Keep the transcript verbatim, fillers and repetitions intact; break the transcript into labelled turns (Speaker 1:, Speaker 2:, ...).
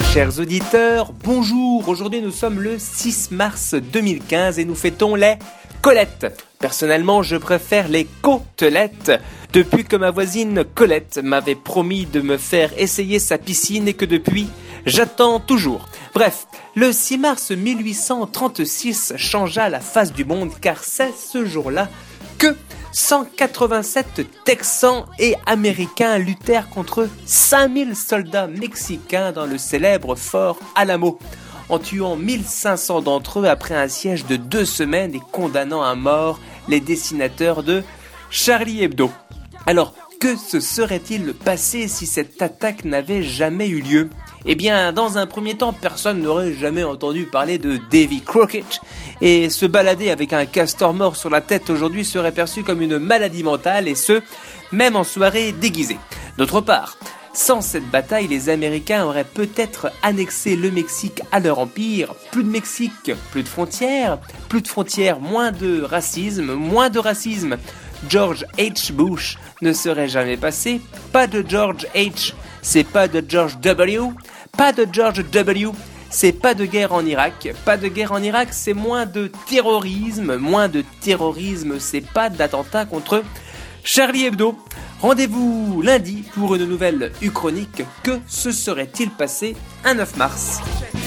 Speaker 1: Chers auditeurs, bonjour. Aujourd'hui nous sommes le six mars deux mille quinze et nous fêtons les Colettes. Personnellement, je préfère les côtelettes. Depuis que ma voisine Colette m'avait promis de me faire essayer sa piscine et que depuis, j'attends toujours. Bref, le six mars mille huit cent trente-six changea la face du monde car c'est ce jour-là que cent quatre-vingt-sept Texans et Américains luttèrent contre cinq mille soldats mexicains dans le célèbre fort Alamo, en tuant mille cinq cents d'entre eux après un siège de deux semaines et condamnant à mort les dessinateurs de Charlie Hebdo. Alors, que se serait-il passé si cette attaque n'avait jamais eu lieu ? Eh bien, dans un premier temps, personne n'aurait jamais entendu parler de Davy Crockett, et se balader avec un castor mort sur la tête aujourd'hui serait perçu comme une maladie mentale, et ce, même en soirée déguisée. D'autre part, sans cette bataille, les Américains auraient peut-être annexé le Mexique à leur empire. Plus de Mexique, plus de frontières, plus de frontières, moins de racisme, moins de racisme. George H. Bush ne serait jamais passé, pas de George H, c'est pas de George W, pas de George W, c'est pas de guerre en Irak, pas de guerre en Irak, c'est moins de terrorisme, moins de terrorisme, c'est pas d'attentat contre Charlie Hebdo. Rendez-vous lundi pour une nouvelle Uchronique. Que se serait-il passé un neuf mars ?